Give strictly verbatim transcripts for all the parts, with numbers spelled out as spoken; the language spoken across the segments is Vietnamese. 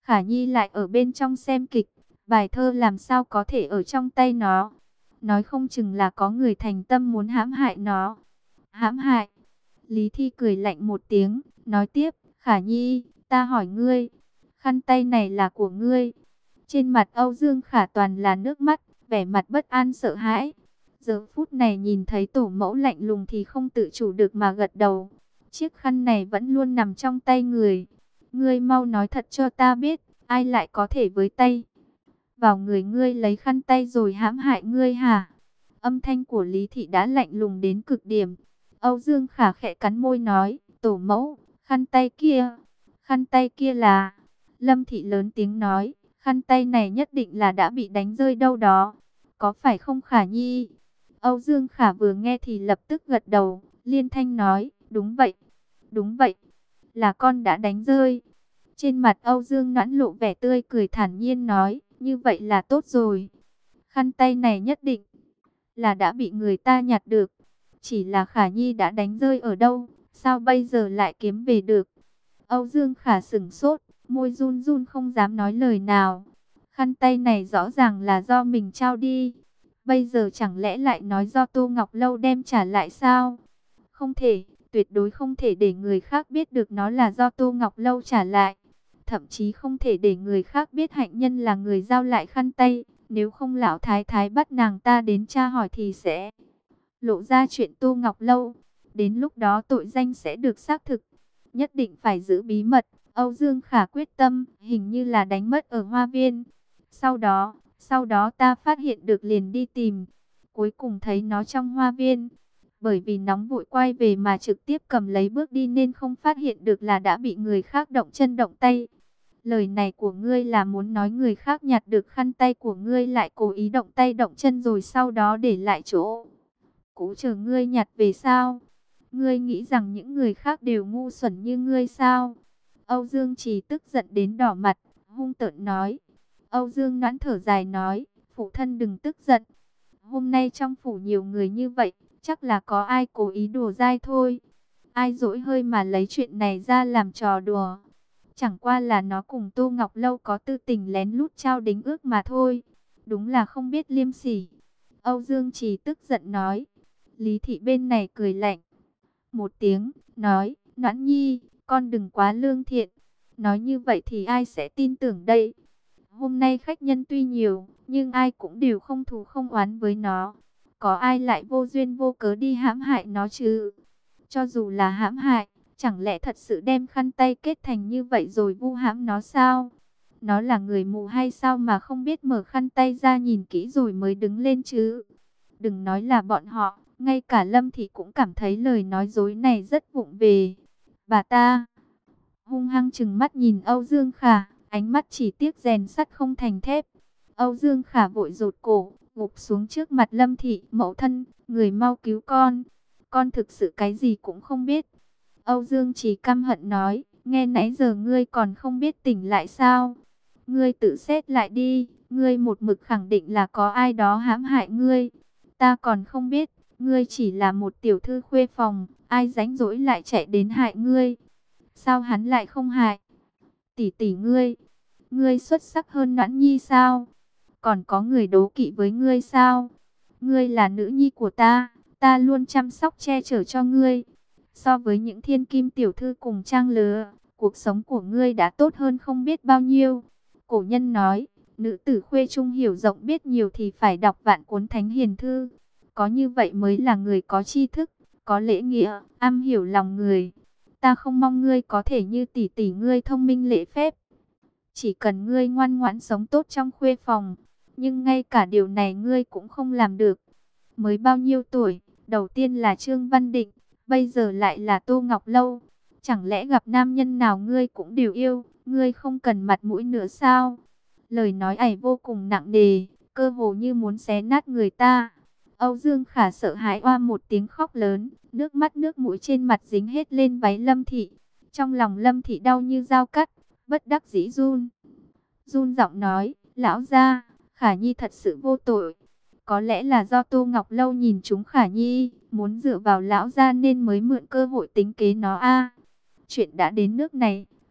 Khả Nhi lại ở bên trong xem kịch, bài thơ làm sao có thể ở trong tay nó. Nói không chừng là có người thành tâm muốn hãm hại nó. Hãm hại? Lý Thi cười lạnh một tiếng, nói tiếp, Khả Nhi, ta hỏi ngươi, khăn tay này là của ngươi. Trên mặt Âu Dương Khả toàn là nước mắt, vẻ mặt bất an sợ hãi. Giờ phút này nhìn thấy tổ mẫu lạnh lùng thì không tự chủ được mà gật đầu. Chiếc khăn này vẫn luôn nằm trong tay người. Ngươi mau nói thật cho ta biết, ai lại có thể với tay vào người ngươi lấy khăn tay rồi hãm hại ngươi hả? Âm thanh của Lý Thị đã lạnh lùng đến cực điểm. Âu Dương Khả khẽ cắn môi nói, tổ mẫu, khăn tay kia, khăn tay kia là... Lâm Thị lớn tiếng nói, khăn tay này nhất định là đã bị đánh rơi đâu đó. Có phải không Khả Nhi? Âu Dương Khả vừa nghe thì lập tức gật đầu, liên thanh nói, đúng vậy, đúng vậy, là con đã đánh rơi. Trên mặt Âu Dương Noãn lộ vẻ tươi cười thản nhiên nói, như vậy là tốt rồi. Khăn tay này nhất định là đã bị người ta nhặt được. Chỉ là Khả Nhi đã đánh rơi ở đâu, sao bây giờ lại kiếm về được? Âu Dương Khả sững sốt, môi run run không dám nói lời nào. Khăn tay này rõ ràng là do mình trao đi. Bây giờ chẳng lẽ lại nói do Tô Ngọc Lâu đem trả lại sao? Không thể, tuyệt đối không thể để người khác biết được nó là do Tô Ngọc Lâu trả lại. Thậm chí không thể để người khác biết hạnh nhân là người giao lại khăn tay. Nếu không lão thái thái bắt nàng ta đến tra hỏi thì sẽ lộ ra chuyện Tô Ngọc Lâu. Đến lúc đó tội danh sẽ được xác thực. Nhất định phải giữ bí mật. Âu Dương Khả quyết tâm, hình như là đánh mất ở hoa viên. Sau đó, sau đó ta phát hiện được liền đi tìm. Cuối cùng thấy nó trong hoa viên. Bởi vì nóng vội quay về mà trực tiếp cầm lấy bước đi nên không phát hiện được là đã bị người khác động chân động tay. Lời này của ngươi là muốn nói người khác nhặt được khăn tay của ngươi lại cố ý động tay động chân rồi sau đó để lại chỗ cũ chờ ngươi nhặt về sao? Ngươi nghĩ rằng những người khác đều ngu xuẩn như ngươi sao? Âu Dương Trì tức giận đến đỏ mặt, hung tợn nói. Âu Dương Noãn thở dài nói, phụ thân đừng tức giận. Hôm nay trong phủ nhiều người như vậy, chắc là có ai cố ý đùa dai thôi. Ai dỗi hơi mà lấy chuyện này ra làm trò đùa. Chẳng qua là nó cùng Tô Ngọc Lâu có tư tình lén lút trao đính ước mà thôi. Đúng là không biết liêm sỉ. Âu Dương Trì tức giận nói. Lý Thị bên này cười lạnh một tiếng, nói, Noãn Nhi, con đừng quá lương thiện. Nói như vậy thì ai sẽ tin tưởng đây? Hôm nay khách nhân tuy nhiều, nhưng ai cũng đều không thù không oán với nó. Có ai lại vô duyên vô cớ đi hãm hại nó chứ? Cho dù là hãm hại, chẳng lẽ thật sự đem khăn tay kết thành như vậy rồi vu hãm nó sao? Nó là người mù hay sao mà không biết mở khăn tay ra nhìn kỹ rồi mới đứng lên chứ? Đừng nói là bọn họ, ngay cả Lâm Thị cũng cảm thấy lời nói dối này rất vụng về. Bà ta hung hăng trừng mắt nhìn Âu Dương Khả, ánh mắt chỉ tiếc rèn sắt không thành thép. Âu Dương Khả vội rụt cổ, gục xuống trước mặt Lâm Thị, mẫu thân, người mau cứu con. Con thực sự cái gì cũng không biết. Âu Dương chỉ căm hận nói, nghe nãy giờ ngươi còn không biết tỉnh lại sao? Ngươi tự xét lại đi, ngươi một mực khẳng định là có ai đó hãm hại ngươi. Ta còn không biết, ngươi chỉ là một tiểu thư khuê phòng, ai rảnh rỗi lại chạy đến hại ngươi. Sao hắn lại không hại tỷ tỷ ngươi? Ngươi xuất sắc hơn Noãn Nhi sao? Còn có người đố kỵ với ngươi sao? Ngươi là nữ nhi của ta, ta luôn chăm sóc che chở cho ngươi. So với những thiên kim tiểu thư cùng trang lứa, cuộc sống của ngươi đã tốt hơn không biết bao nhiêu. Cổ nhân nói, nữ tử khuê trung hiểu rộng biết nhiều thì phải đọc vạn cuốn thánh hiền thư. Có như vậy mới là người có tri thức, có lễ nghĩa, am hiểu lòng người. Ta không mong ngươi có thể như tỷ tỷ ngươi thông minh lễ phép. Chỉ cần ngươi ngoan ngoãn sống tốt trong khuê phòng. Nhưng ngay cả điều này ngươi cũng không làm được. Mới bao nhiêu tuổi, đầu tiên là Trương Văn Định, bây giờ lại là Tô Ngọc Lâu. Chẳng lẽ gặp nam nhân nào ngươi cũng đều yêu, ngươi không cần mặt mũi nữa sao? Lời nói ải vô cùng nặng nề, cơ hồ như muốn xé nát người ta. Âu Dương Khả sợ hãi oa một tiếng khóc lớn, nước mắt nước mũi trên mặt dính hết lên váy Lâm Thị. Trong lòng Lâm Thị đau như dao cắt, bất đắc dĩ run. Run giọng nói, lão gia, Khả Nhi thật sự vô tội. Có lẽ là do Tô Ngọc Lâu nhìn chúng Khả Nhi, muốn dựa vào lão gia nên mới mượn cơ hội tính kế nó a. Chuyện đã đến nước này,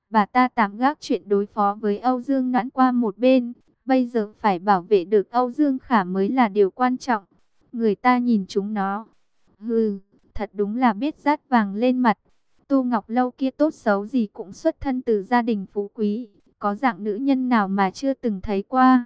Bà ta tạm gác chuyện đối phó với Âu Dương Noãn qua một bên. Bây giờ phải bảo vệ được Âu Dương Khả mới là điều quan trọng. Người ta nhìn chúng nó. Hừ, thật đúng là biết dát vàng lên mặt. Tô Ngọc Lâu kia tốt xấu gì cũng xuất thân từ gia đình phú quý. Có dạng nữ nhân nào mà chưa từng thấy qua.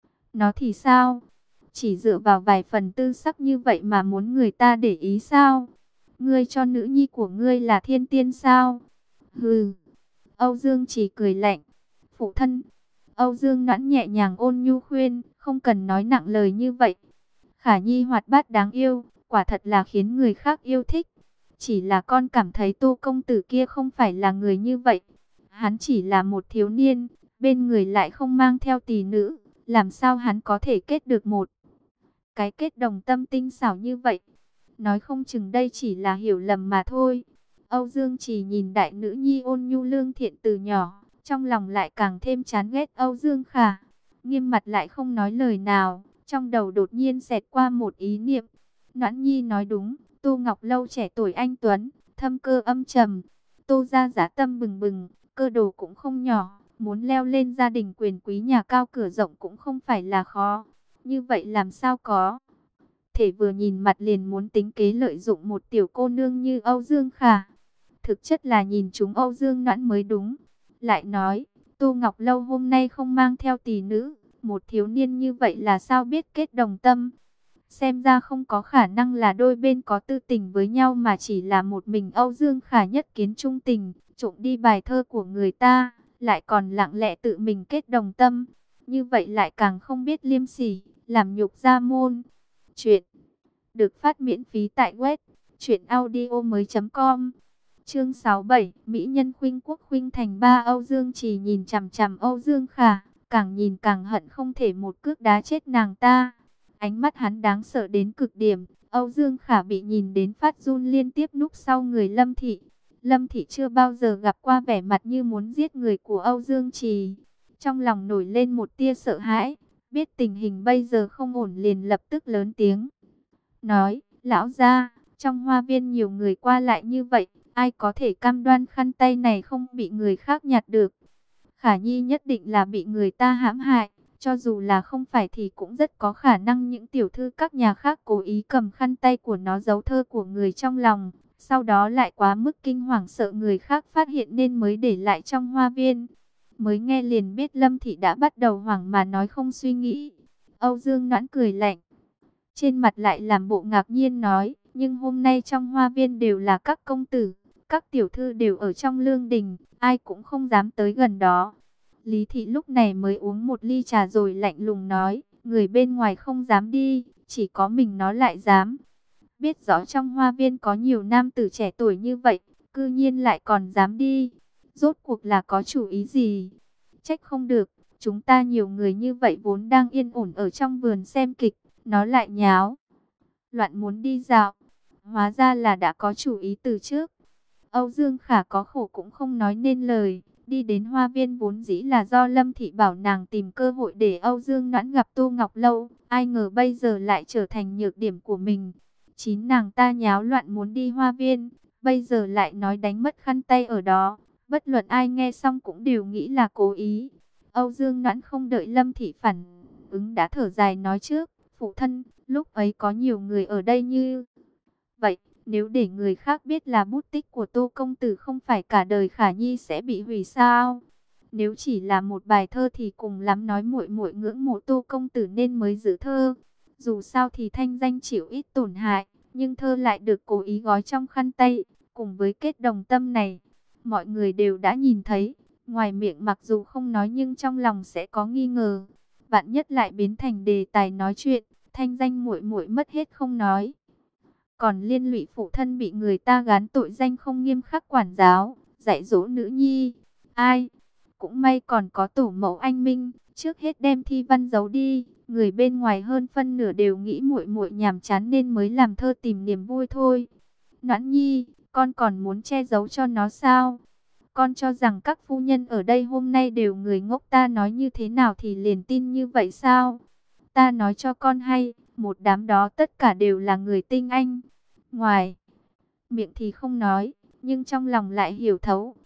Nó thì sao? Chỉ dựa vào vài phần tư sắc như vậy mà muốn người ta để ý sao? Ngươi cho nữ nhi của ngươi là thiên tiên sao? Hừ. Âu Dương chỉ cười lạnh. Phụ thân. Âu Dương Noãn nhẹ nhàng ôn nhu khuyên, không cần nói nặng lời như vậy. Khả Nhi hoạt bát đáng yêu, quả thật là khiến người khác yêu thích. Chỉ là con cảm thấy Tô công tử kia không phải là người như vậy. Hắn chỉ là một thiếu niên, bên người lại không mang theo tỳ nữ. Làm sao hắn có thể kết được một cái kết đồng tâm tinh xảo như vậy? Nói không chừng đây chỉ là hiểu lầm mà thôi. Âu Dương chỉ nhìn đại nữ nhi ôn nhu lương thiện từ nhỏ, trong lòng lại càng thêm chán ghét Âu Dương Khả. Nghiêm mặt lại không nói lời nào, trong đầu đột nhiên xẹt qua một ý niệm. Noãn Nhi nói đúng, Tô Ngọc Lâu trẻ tuổi anh tuấn, thâm cơ âm trầm. Tô gia dã tâm bừng bừng, cơ đồ cũng không nhỏ, muốn leo lên gia đình quyền quý nhà cao cửa rộng cũng không phải là khó. Như vậy làm sao có thể vừa nhìn mặt liền muốn tính kế lợi dụng một tiểu cô nương như Âu Dương Khả. Thực chất là nhìn chúng Âu Dương Noãn mới đúng. Lại nói, Tô Ngọc Lâu hôm nay không mang theo tỳ nữ, một thiếu niên như vậy là sao biết kết đồng tâm? Xem ra không có khả năng là đôi bên có tư tình với nhau mà chỉ là một mình Âu Dương Khả nhất kiến trung tình, trộm đi bài thơ của người ta, lại còn lặng lẽ tự mình kết đồng tâm. Như vậy lại càng không biết liêm sỉ, làm nhục gia môn. Chuyện được phát miễn phí tại web truyện audio mới chấm com. Chương sáu mươi bảy, Mỹ nhân khuynh quốc khuynh thành ba. Âu Dương chỉ nhìn chằm chằm Âu Dương Khả, càng nhìn càng hận không thể một cước đá chết nàng ta. Ánh mắt hắn đáng sợ đến cực điểm. Âu Dương Khả bị nhìn đến phát run liên tiếp núp sau người Lâm Thị. Lâm Thị chưa bao giờ gặp qua vẻ mặt như muốn giết người của Âu Dương Trì. Trong lòng nổi lên một tia sợ hãi, biết tình hình bây giờ không ổn liền lập tức lớn tiếng nói, lão gia, trong hoa viên nhiều người qua lại như vậy, ai có thể cam đoan khăn tay này không bị người khác nhặt được? Khả Nhi nhất định là bị người ta hãm hại, cho dù là không phải thì cũng rất có khả năng những tiểu thư các nhà khác cố ý cầm khăn tay của nó giấu thơ của người trong lòng, sau đó lại quá mức kinh hoàng sợ người khác phát hiện nên mới để lại trong hoa viên. Mới nghe liền biết Lâm Thị đã bắt đầu hoảng mà nói không suy nghĩ. Âu Dương Noãn cười lạnh, trên mặt lại làm bộ ngạc nhiên nói, nhưng hôm nay trong hoa viên đều là các công tử, các tiểu thư đều ở trong lương đình, ai cũng không dám tới gần đó. Lý Thị lúc này mới uống một ly trà rồi lạnh lùng nói, người bên ngoài không dám đi, chỉ có mình nó lại dám. Biết rõ trong hoa viên có nhiều nam tử trẻ tuổi như vậy, cư nhiên lại còn dám đi. Rốt cuộc là có chủ ý gì? Trách không được, chúng ta nhiều người như vậy vốn đang yên ổn ở trong vườn xem kịch, nó lại nháo loạn muốn đi dạo. Hóa ra là đã có chủ ý từ trước. Âu Dương Khả có khổ cũng không nói nên lời. Đi đến hoa viên vốn dĩ là do Lâm Thị bảo nàng tìm cơ hội để Âu Dương Noãn gặp Tô Ngọc Lâu. Ai ngờ bây giờ lại trở thành nhược điểm của mình. Chính nàng ta nháo loạn muốn đi hoa viên, bây giờ lại nói đánh mất khăn tay ở đó. Bất luận ai nghe xong cũng đều nghĩ là cố ý. Âu Dương Noãn không đợi Lâm Thị phản ứng đã thở dài nói trước, phụ thân, lúc ấy có nhiều người ở đây như vậy, nếu để người khác biết là bút tích của Tô công tử không phải cả đời Khả Nhi sẽ bị hủy sao? Nếu chỉ là một bài thơ thì cùng lắm nói muội muội ngưỡng mộ Tô công tử nên mới giữ thơ. Dù sao thì thanh danh chịu ít tổn hại, nhưng thơ lại được cố ý gói trong khăn tay, cùng với kết đồng tâm này, mọi người đều đã nhìn thấy, ngoài miệng mặc dù không nói nhưng trong lòng sẽ có nghi ngờ. Vạn nhất lại biến thành đề tài nói chuyện, thanh danh muội muội mất hết không nói, còn liên lụy phụ thân bị người ta gán tội danh không nghiêm khắc quản giáo, dạy dỗ nữ nhi. Ai? Cũng may còn có tổ mẫu anh Minh, trước hết đem thi văn giấu đi. Người bên ngoài hơn phân nửa đều nghĩ muội muội nhàm chán nên mới làm thơ tìm niềm vui thôi. Noãn Nhi, con còn muốn che giấu cho nó sao? Con cho rằng các phu nhân ở đây hôm nay đều người ngốc, ta nói như thế nào thì liền tin như vậy sao? Ta nói cho con hay, một đám đó tất cả đều là người tinh anh. Ngoài miệng thì không nói, nhưng trong lòng lại hiểu thấu.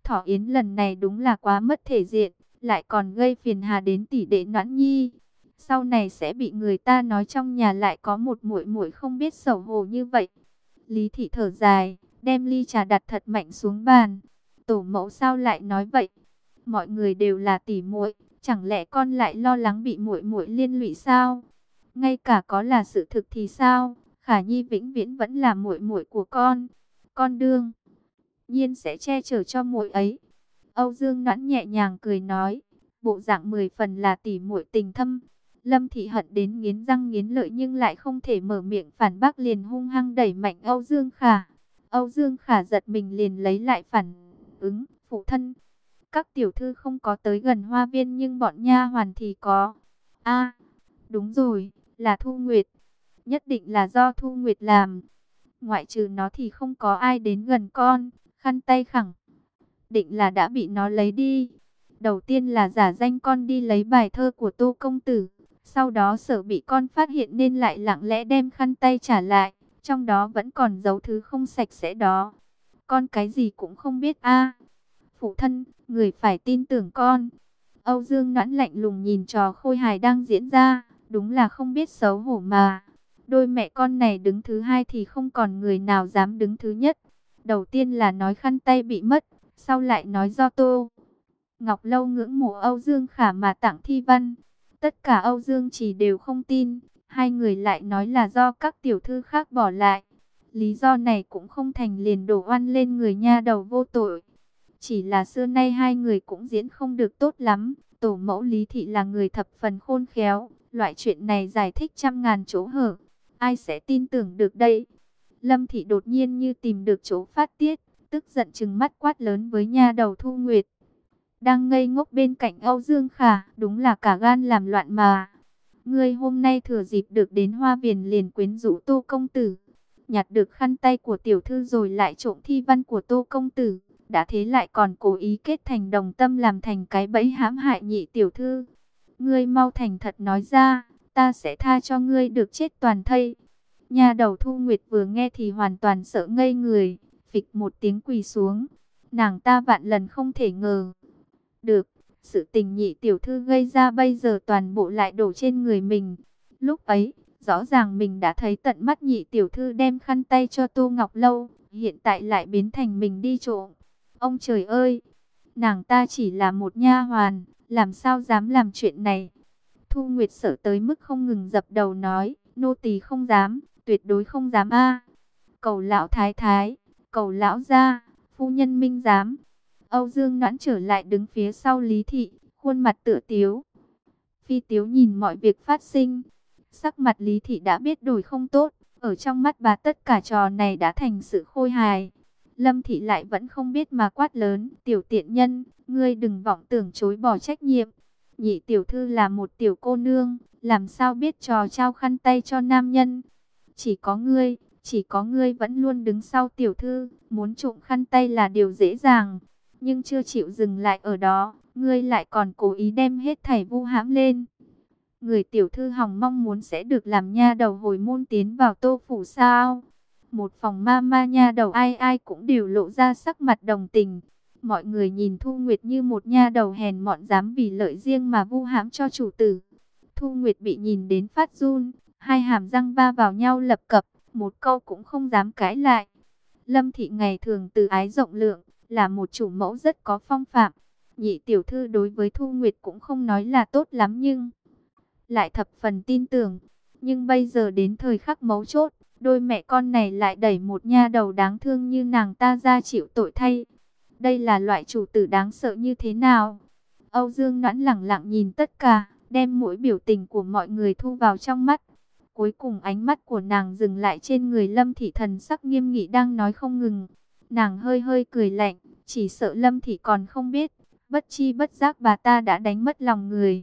Thỏ Yến lần này đúng là quá mất thể diện, lại còn gây phiền hà đến tỷ đệ Noãn Nhi. Sau này sẽ bị người ta nói trong nhà lại có một muội muội không biết xấu hổ như vậy. Lý thị thở dài, đem ly trà đặt thật mạnh xuống bàn. Tổ mẫu sao lại nói vậy? Mọi người đều là tỷ muội, chẳng lẽ con lại lo lắng bị muội muội liên lụy sao? Ngay cả có là sự thực thì sao? Khả Nhi vĩnh viễn vẫn là muội muội của con. Con đương nhiên sẽ che chở cho muội ấy. Âu Dương Noãn nhẹ nhàng cười nói, bộ dạng mười phần là tỷ muội tình thâm. Lâm Thị hận đến nghiến răng nghiến lợi nhưng lại không thể mở miệng phản bác, liền hung hăng đẩy mạnh Âu Dương Khả. Âu Dương Khả giật mình liền lấy lại phản ứng, phụ thân. Các tiểu thư không có tới gần hoa viên nhưng bọn nha hoàn thì có. A, đúng rồi, là Thu Nguyệt. Nhất định là do Thu Nguyệt làm. Ngoại trừ nó thì không có ai đến gần con. Khăn tay khẳng định là đã bị nó lấy đi. Đầu tiên là giả danh con đi lấy bài thơ của Tô Công Tử. Sau đó sợ bị con phát hiện nên lại lặng lẽ đem khăn tay trả lại. Trong đó vẫn còn giấu thứ không sạch sẽ đó. Con cái gì cũng không biết a. Phụ thân, người phải tin tưởng con. Âu Dương Noãn lạnh lùng nhìn trò khôi hài đang diễn ra. Đúng là không biết xấu hổ mà. Đôi mẹ con này đứng thứ hai thì không còn người nào dám đứng thứ nhất. Đầu tiên là nói khăn tay bị mất, sau lại nói do Tô Ngọc Lâu ngưỡng mộ Âu Dương Khả mà tặng thi văn. Tất cả Âu Dương Chỉ đều không tin, hai người lại nói là do các tiểu thư khác bỏ lại. Lý do này cũng không thành liền đổ oan lên người nha đầu vô tội. Chỉ là xưa nay hai người cũng diễn không được tốt lắm. Tổ mẫu Lý Thị là người thập phần khôn khéo, loại chuyện này giải thích trăm ngàn chỗ hở. Ai sẽ tin tưởng được đây? Lâm Thị đột nhiên như tìm được chỗ phát tiết, tức giận trừng mắt quát lớn với nha đầu Thu Nguyệt. Đang ngây ngốc bên cạnh Âu Dương Khả, đúng là cả gan làm loạn mà. Ngươi hôm nay thừa dịp được đến Hoa Viền liền quyến rũ Tô Công Tử. Nhặt được khăn tay của tiểu thư rồi lại trộm thi văn của Tô Công Tử. Đã thế lại còn cố ý kết thành đồng tâm làm thành cái bẫy hãm hại nhị tiểu thư. Ngươi mau thành thật nói ra, ta sẽ tha cho ngươi được chết toàn thây. Nhà đầu Thu Nguyệt vừa nghe thì hoàn toàn sợ ngây người, phịch một tiếng quỳ xuống. Nàng ta vạn lần không thể ngờ được, sự tình nhị tiểu thư gây ra bây giờ toàn bộ lại đổ trên người mình. Lúc ấy, rõ ràng mình đã thấy tận mắt nhị tiểu thư đem khăn tay cho Tô Ngọc Lâu, hiện tại lại biến thành mình đi trộm. Ông trời ơi, nàng ta chỉ là một nha hoàn, làm sao dám làm chuyện này. Thu Nguyệt sợ tới mức không ngừng dập đầu nói, nô tỳ không dám, tuyệt đối không dám a. Cầu lão thái thái, cầu lão gia, phu nhân minh giám. Âu Dương Noãn trở lại đứng phía sau Lý Thị, khuôn mặt tựa tiếu. Phi tiếu nhìn mọi việc phát sinh. Sắc mặt Lý Thị đã biết đổi không tốt. Ở trong mắt bà tất cả trò này đã thành sự khôi hài. Lâm Thị lại vẫn không biết mà quát lớn. Tiểu tiện nhân, ngươi đừng vọng tưởng chối bỏ trách nhiệm. Nhị tiểu thư là một tiểu cô nương, làm sao biết trò trao khăn tay cho nam nhân. Chỉ có ngươi, chỉ có ngươi vẫn luôn đứng sau tiểu thư, muốn trộm khăn tay là điều dễ dàng. Nhưng chưa chịu dừng lại ở đó, ngươi lại còn cố ý đem hết thảy vu hãm lên. Người tiểu thư hòng mong muốn sẽ được làm nha đầu hồi môn tiến vào Tô phủ sao? Một phòng ma ma nha đầu ai ai cũng đều lộ ra sắc mặt đồng tình. Mọi người nhìn Thu Nguyệt như một nha đầu hèn mọn dám vì lợi riêng mà vu hãm cho chủ tử. Thu Nguyệt bị nhìn đến phát run, hai hàm răng va vào nhau lập cập, một câu cũng không dám cãi lại. Lâm Thị ngày thường từ ái rộng lượng, là một chủ mẫu rất có phong phạm. Nhị tiểu thư đối với Thu Nguyệt cũng không nói là tốt lắm nhưng lại thập phần tin tưởng. Nhưng bây giờ đến thời khắc mấu chốt, đôi mẹ con này lại đẩy một nha đầu đáng thương như nàng ta ra chịu tội thay. Đây là loại chủ tử đáng sợ như thế nào? Âu Dương Noãn lẳng lặng nhìn tất cả, đem mỗi biểu tình của mọi người thu vào trong mắt. Cuối cùng ánh mắt của nàng dừng lại trên người Lâm Thị, thần sắc nghiêm nghị đang nói không ngừng. Nàng hơi hơi cười lạnh, chỉ sợ Lâm Thị còn không biết, bất chi bất giác bà ta đã đánh mất lòng người.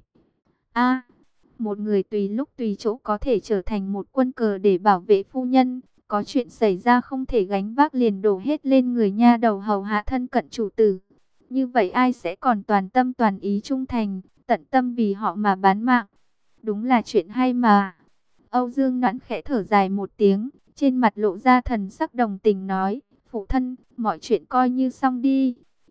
A, một người tùy lúc tùy chỗ có thể trở thành một quân cờ để bảo vệ phu nhân, có chuyện xảy ra không thể gánh vác liền đổ hết lên người nha đầu hầu hạ thân cận chủ tử. Như vậy ai sẽ còn toàn tâm toàn ý trung thành, tận tâm vì họ mà bán mạng? Đúng là chuyện hay mà. Âu Dương Noãn khẽ thở dài một tiếng, trên mặt lộ ra thần sắc đồng tình nói, phụ thân, mọi chuyện coi như xong đi.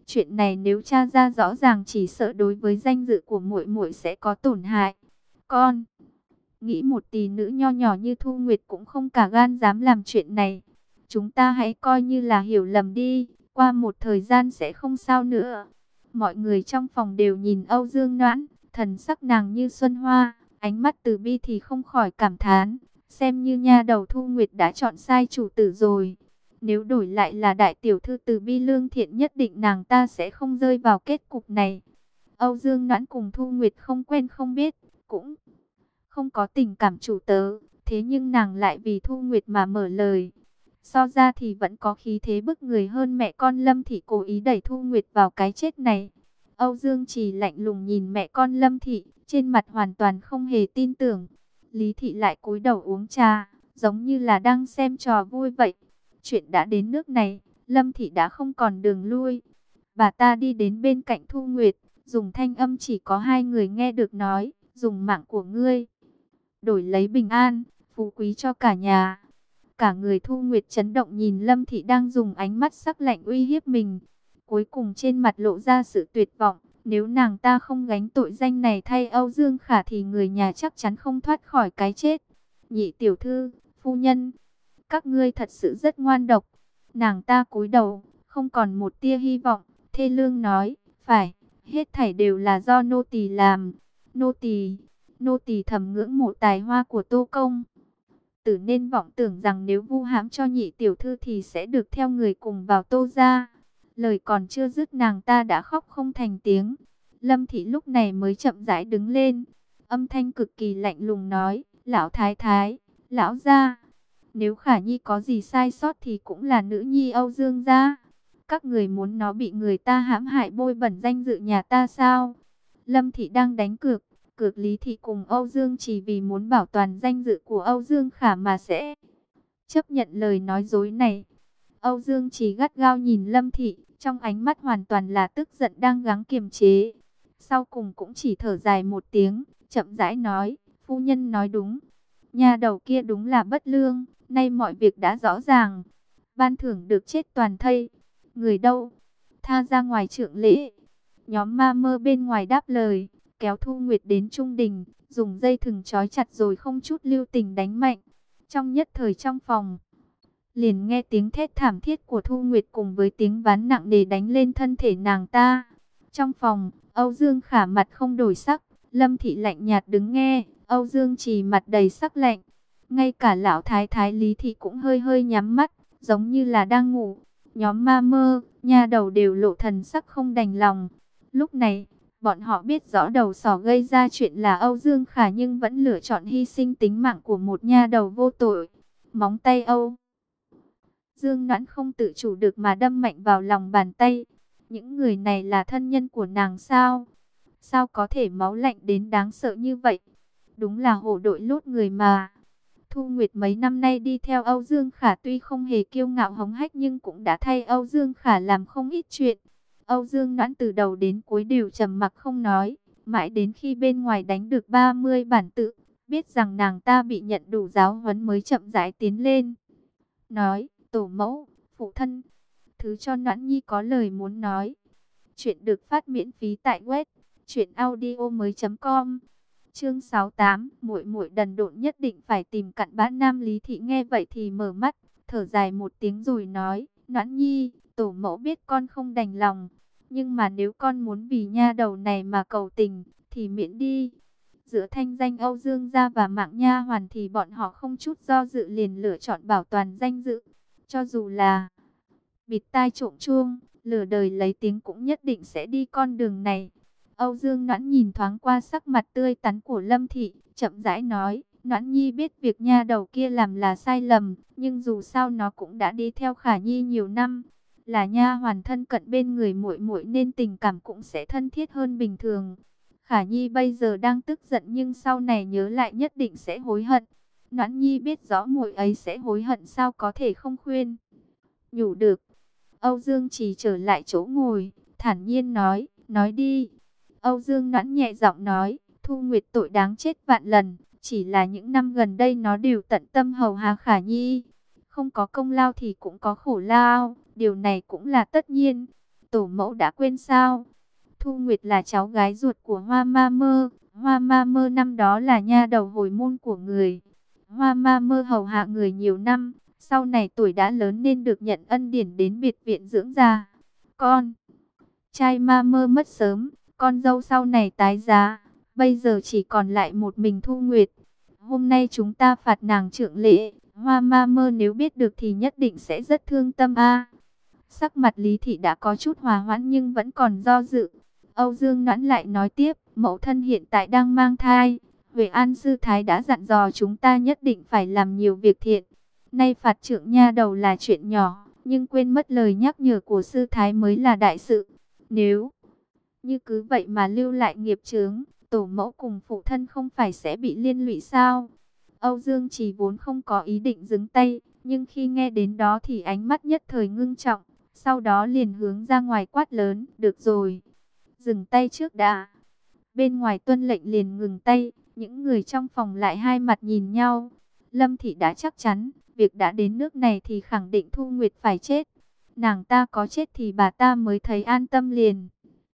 Chuyện này nếu tra ra rõ ràng chỉ sợ đối với danh dự của muội muội sẽ có tổn hại. Con nghĩ một tỷ nữ nho nhỏ như Thu Nguyệt cũng không cả gan dám làm chuyện này. Chúng ta hãy coi như là hiểu lầm đi, qua một thời gian sẽ không sao nữa. Mọi người trong phòng đều nhìn Âu Dương Noãn, thần sắc nàng như xuân hoa, ánh mắt từ bi thì không khỏi cảm thán, xem như nha đầu Thu Nguyệt đã chọn sai chủ tử rồi. Nếu đổi lại là đại tiểu thư từ bi lương thiện, nhất định nàng ta sẽ không rơi vào kết cục này. Âu Dương Noãn cùng Thu Nguyệt không quen không biết, cũng không có tình cảm chủ tớ, thế nhưng nàng lại vì Thu Nguyệt mà mở lời. So ra thì vẫn có khí thế bức người hơn mẹ con Lâm Thị cố ý đẩy Thu Nguyệt vào cái chết này. Âu Dương Trì lạnh lùng nhìn mẹ con Lâm Thị, trên mặt hoàn toàn không hề tin tưởng. Lý Thị lại cúi đầu uống trà, giống như là đang xem trò vui vậy. Chuyện đã đến nước này, Lâm Thị đã không còn đường lui. Bà ta đi đến bên cạnh Thu Nguyệt, dùng thanh âm chỉ có hai người nghe được nói, dùng mạng của ngươi đổi lấy bình an, phú quý cho cả nhà. Cả người Thu Nguyệt chấn động nhìn Lâm Thị đang dùng ánh mắt sắc lạnh uy hiếp mình. Cuối cùng trên mặt lộ ra sự tuyệt vọng. Nếu nàng ta không gánh tội danh này thay Âu Dương Khả thì người nhà chắc chắn không thoát khỏi cái chết. Nhị tiểu thư, phu nhân, các ngươi thật sự rất ngoan độc. Nàng ta cúi đầu, không còn một tia hy vọng. Thê lương nói, phải, hết thảy đều là do nô tỳ làm. Nô tỳ, nô tỳ thầm ngưỡng mộ tài hoa của Tô Công Tử nên vọng tưởng rằng nếu vu hãm cho nhị tiểu thư thì sẽ được theo người cùng vào Tô gia. Lời còn chưa dứt nàng ta đã khóc không thành tiếng. Lâm Thị lúc này mới chậm rãi đứng lên, âm thanh cực kỳ lạnh lùng nói, lão thái thái, lão gia, nếu Khả Nhi có gì sai sót thì cũng là nữ nhi Âu Dương gia. Các người muốn nó bị người ta hãm hại bôi bẩn danh dự nhà ta sao? Lâm Thị đang đánh cược, cược Lý Thị cùng Âu Dương chỉ vì muốn bảo toàn danh dự của Âu Dương Khả mà sẽ chấp nhận lời nói dối này. Âu Dương chỉ gắt gao nhìn Lâm Thị, trong ánh mắt hoàn toàn là tức giận đang gắng kiềm chế. Sau cùng cũng chỉ thở dài một tiếng, chậm rãi nói, phu nhân nói đúng. Nhà đầu kia đúng là bất lương, nay mọi việc đã rõ ràng. Ban thưởng được chết toàn thây. Người đâu? Tha ra ngoài trượng lễ. Nhóm ma mơ bên ngoài đáp lời, kéo Thu Nguyệt đến trung đình, dùng dây thừng trói chặt rồi không chút lưu tình đánh mạnh. Trong nhất thời trong phòng, liền nghe tiếng thét thảm thiết của Thu Nguyệt cùng với tiếng ván nặng nề đánh lên thân thể nàng ta. Trong phòng, Âu Dương Khả mặt không đổi sắc, Lâm Thị lạnh nhạt đứng nghe, Âu Dương Trì mặt đầy sắc lạnh. Ngay cả lão thái thái Lý Thị cũng hơi hơi nhắm mắt, giống như là đang ngủ. Nhóm ma mơ, nha đầu đều lộ thần sắc không đành lòng. Lúc này, bọn họ biết rõ đầu sỏ gây ra chuyện là Âu Dương Khả nhưng vẫn lựa chọn hy sinh tính mạng của một nha đầu vô tội. Móng tay Âu Dương Noãn không tự chủ được mà đâm mạnh vào lòng bàn tay. Những người này là thân nhân của nàng sao? Sao có thể máu lạnh đến đáng sợ như vậy? Đúng là hổ đội lốt người mà. Thu Nguyệt mấy năm nay đi theo Âu Dương Khả tuy không hề kiêu ngạo hống hách nhưng cũng đã thay Âu Dương Khả làm không ít chuyện. Âu Dương Noãn từ đầu đến cuối đều trầm mặc không nói, mãi đến khi bên ngoài đánh được ba mươi bản tự, biết rằng nàng ta bị nhận đủ giáo huấn mới chậm rãi tiến lên. Nói, tổ mẫu, phụ thân, thứ cho Noãn Nhi có lời muốn nói. Chuyện được phát miễn phí tại web truyện audio mới chấm com. Chương sáu mươi tám, muội muội đần độn nhất định phải tìm cặn bã. Nam Lý Thị nghe vậy thì mở mắt, thở dài một tiếng rồi nói, Noãn Nhi, tổ mẫu biết con không đành lòng, nhưng mà nếu con muốn vì nha đầu này mà cầu tình, thì miễn đi. Giữa thanh danh Âu Dương gia và mạng nha hoàn thì bọn họ không chút do dự liền lựa chọn bảo toàn danh dự. Cho dù là bịt tai trộm chuông, lừa đời lấy tiếng cũng nhất định sẽ đi con đường này. Âu Dương Noãn nhìn thoáng qua sắc mặt tươi tắn của Lâm Thị, chậm rãi nói, Noãn Nhi biết việc nha đầu kia làm là sai lầm, nhưng dù sao nó cũng đã đi theo Khả Nhi nhiều năm, là nha hoàn thân cận bên người muội muội nên tình cảm cũng sẽ thân thiết hơn bình thường. Khả Nhi bây giờ đang tức giận nhưng sau này nhớ lại nhất định sẽ hối hận. Noãn Nhi biết rõ muội ấy sẽ hối hận, sao có thể không khuyên nhủ được. Âu Dương Trì trở lại chỗ ngồi, thản nhiên nói, nói đi. Âu Dương Noãn nhẹ giọng nói, Thu Nguyệt tội đáng chết vạn lần, chỉ là những năm gần đây nó đều tận tâm hầu hạ Khả Nhi. Không có công lao thì cũng có khổ lao, điều này cũng là tất nhiên. tổ mẫu đã quên sao? Thu Nguyệt là cháu gái ruột của Hoa Ma Mơ. Hoa Ma Mơ năm đó là nha đầu hồi môn của người. Hoa Ma Mơ hầu hạ người nhiều năm, sau này tuổi đã lớn nên được nhận ân điển đến biệt viện dưỡng già. Con trai Ma Mơ mất sớm, con dâu sau này tái giá, bây giờ chỉ còn lại một mình Thu Nguyệt. Hôm nay chúng ta phạt nàng trượng lễ, Hoa Ma Mơ nếu biết được thì nhất định sẽ rất thương tâm a. Sắc mặt Lý Thị đã có chút hòa hoãn nhưng vẫn còn do dự. Âu Dương Noãn lại nói tiếp, mẫu thân hiện tại đang mang thai. Huệ An sư thái đã dặn dò chúng ta nhất định phải làm nhiều việc thiện. Nay phạt trượng nha đầu là chuyện nhỏ, nhưng quên mất lời nhắc nhở của sư thái mới là đại sự. Nếu như cứ vậy mà lưu lại nghiệp chướng, tổ mẫu cùng phụ thân không phải sẽ bị liên lụy sao? Âu Dương Chỉ vốn không có ý định dừng tay, nhưng khi nghe đến đó thì ánh mắt nhất thời ngưng trọng, sau đó liền hướng ra ngoài quát lớn, được rồi, dừng tay trước đã. Bên ngoài tuân lệnh liền ngừng tay, những người trong phòng lại hai mặt nhìn nhau. Lâm Thị đã chắc chắn, việc đã đến nước này thì khẳng định Thu Nguyệt phải chết. Nàng ta có chết thì bà ta mới thấy an tâm liền.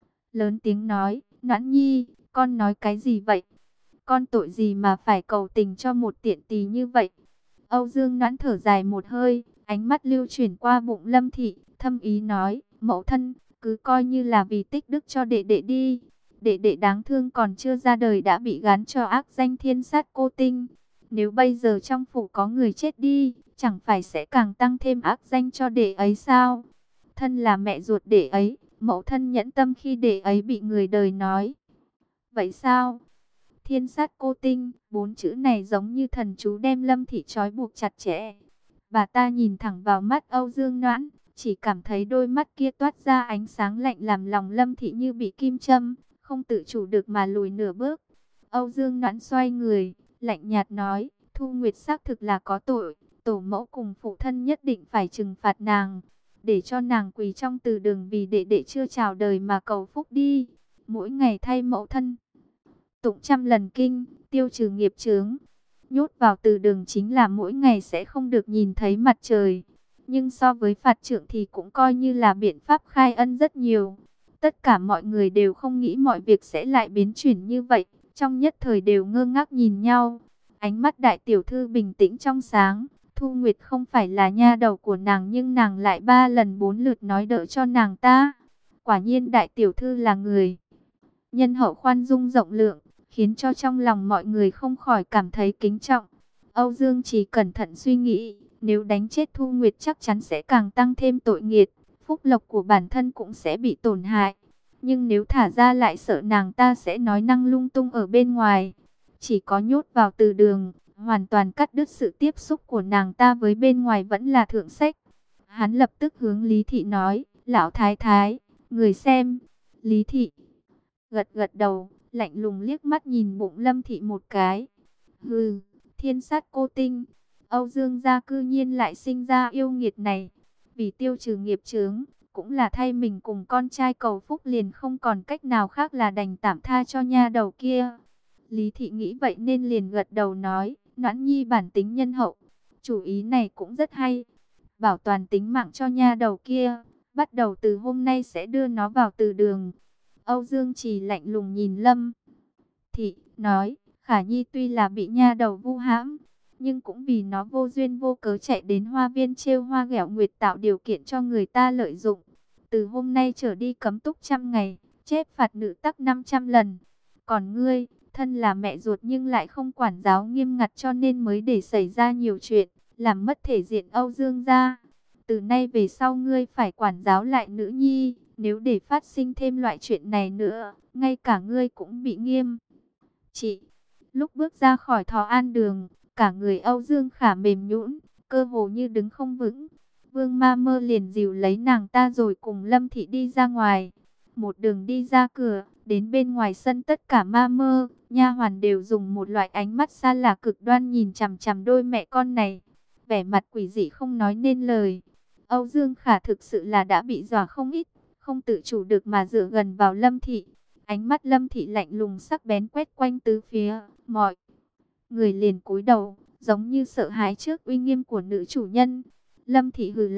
Lớn tiếng nói, Noãn Nhi, con nói cái gì vậy? Con tội gì mà phải cầu tình cho một tiện tỳ như vậy? Âu Dương Noãn thở dài một hơi, ánh mắt lưu chuyển qua bụng Lâm Thị, thâm ý nói, mẫu thân, cứ coi như là vì tích đức cho đệ đệ đi. Đệ đệ đáng thương còn chưa ra đời đã bị gán cho ác danh thiên sát cô tinh. Nếu bây giờ trong phủ có người chết đi, chẳng phải sẽ càng tăng thêm ác danh cho đệ ấy sao? Thân là mẹ ruột đệ ấy, mẫu thân nhẫn tâm khi đệ ấy bị người đời nói. Vậy sao? Thiên sát cô tinh, bốn chữ này giống như thần chú đem Lâm Thị trói buộc chặt chẽ. Bà ta nhìn thẳng vào mắt Âu Dương Noãn, chỉ cảm thấy đôi mắt kia toát ra ánh sáng lạnh làm lòng Lâm Thị như bị kim châm, không tự chủ được mà lùi nửa bước. Âu Dương Noãn xoay người, lạnh nhạt nói, Thu Nguyệt xác thực là có tội, tổ mẫu cùng phụ thân nhất định phải trừng phạt nàng, để cho nàng quỳ trong từ đường vì đệ đệ chưa chào đời mà cầu phúc đi. Mỗi ngày thay mẫu thân tụng trăm lần kinh, tiêu trừ nghiệp chướng. Nhốt vào từ đường chính là mỗi ngày sẽ không được nhìn thấy mặt trời. Nhưng so với phạt trượng thì cũng coi như là biện pháp khai ân rất nhiều. Tất cả mọi người đều không nghĩ mọi việc sẽ lại biến chuyển như vậy. Trong nhất thời đều ngơ ngác nhìn nhau. Ánh mắt đại tiểu thư bình tĩnh trong sáng. Thu Nguyệt không phải là nha đầu của nàng nhưng nàng lại ba lần bốn lượt nói đỡ cho nàng ta. Quả nhiên đại tiểu thư là người nhân hậu khoan dung rộng lượng, khiến cho trong lòng mọi người không khỏi cảm thấy kính trọng. Âu Dương chỉ cẩn thận suy nghĩ, nếu đánh chết Thu Nguyệt chắc chắn sẽ càng tăng thêm tội nghiệt, phúc lộc của bản thân cũng sẽ bị tổn hại. Nhưng nếu thả ra lại sợ nàng ta sẽ nói năng lung tung ở bên ngoài. Chỉ có nhốt vào từ đường, hoàn toàn cắt đứt sự tiếp xúc của nàng ta với bên ngoài vẫn là thượng sách. Hắn lập tức hướng Lý Thị nói, lão thái thái, người xem. Lý Thị gật gật đầu, lạnh lùng liếc mắt nhìn bụng Lâm Thị một cái. Hừ, thiên sát cô tinh, Âu Dương gia cư nhiên lại sinh ra yêu nghiệt này. Vì tiêu trừ nghiệp chướng, cũng là thay mình cùng con trai cầu phúc liền không còn cách nào khác là đành tạm tha cho nha đầu kia. Lý Thị nghĩ vậy nên liền gật đầu nói, Noãn Nhi bản tính nhân hậu, chủ ý này cũng rất hay. Bảo toàn tính mạng cho nha đầu kia, bắt đầu từ hôm nay sẽ đưa nó vào từ đường. Âu Dương chỉ lạnh lùng nhìn Lâm Thị, nói, Khả Nhi tuy là bị nha đầu vu hãm, nhưng cũng vì nó vô duyên vô cớ chạy đến hoa viên trêu hoa ghẹo nguyệt tạo điều kiện cho người ta lợi dụng. Từ hôm nay trở đi cấm túc trăm ngày, chép phạt nữ tắc năm trăm lần. Còn ngươi, thân là mẹ ruột nhưng lại không quản giáo nghiêm ngặt cho nên mới để xảy ra nhiều chuyện, làm mất thể diện Âu Dương gia. Từ nay về sau ngươi phải quản giáo lại nữ nhi, nếu để phát sinh thêm loại chuyện này nữa, ngay cả ngươi cũng bị nghiêm trị. Lúc bước ra khỏi Thọ An đường, cả người Âu Dương Khả mềm nhũn, cơ hồ như đứng không vững. Vương Ma Mơ liền dìu lấy nàng ta rồi cùng Lâm Thị đi ra ngoài. Một đường đi ra cửa, đến bên ngoài sân tất cả Ma Mơ, nha hoàn đều dùng một loại ánh mắt xa lạ cực đoan nhìn chằm chằm đôi mẹ con này. Vẻ mặt quỷ dị không nói nên lời. Âu Dương Khả thực sự là đã bị dọa không ít, không tự chủ được mà dựa gần vào Lâm Thị. Ánh mắt Lâm Thị lạnh lùng sắc bén quét quanh tứ phía, mọi người liền cúi đầu, giống như sợ hãi trước uy nghiêm của nữ chủ nhân. Lâm Thị hừ lạnh,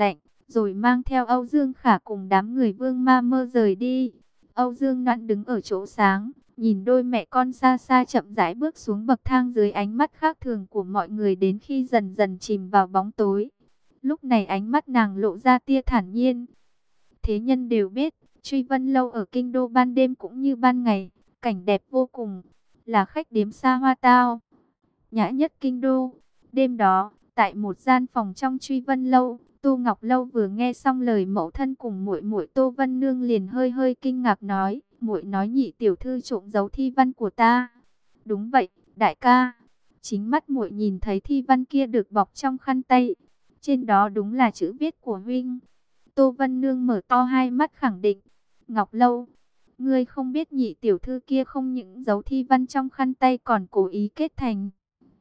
rồi mang theo Âu Dương Khả cùng đám người Vương Ma Mơ rời đi. Âu Dương Noãn đứng ở chỗ sáng, nhìn đôi mẹ con xa xa chậm rãi bước xuống bậc thang dưới ánh mắt khác thường của mọi người đến khi dần dần chìm vào bóng tối. Lúc này ánh mắt nàng lộ ra tia thản nhiên. Thế nhân đều biết, Truy Vân Lâu ở Kinh Đô ban đêm cũng như ban ngày, cảnh đẹp vô cùng, là khách điếm xa hoa tao nhã nhất Kinh Đô. Đêm đó, tại một gian phòng trong Truy Vân Lâu, Tô Ngọc Lâu vừa nghe xong lời mẫu thân cùng muội muội Tô Vân Nương liền hơi hơi kinh ngạc nói, muội nói nhị tiểu thư trộm giấu thi văn của ta. Đúng vậy, đại ca. Chính mắt muội nhìn thấy thi văn kia được bọc trong khăn tay, trên đó đúng là chữ viết của huynh. Tô Vân Nương mở to hai mắt khẳng định. Ngọc Lâu, ngươi không biết nhị tiểu thư kia không những giấu thi văn trong khăn tay còn cố ý kết thành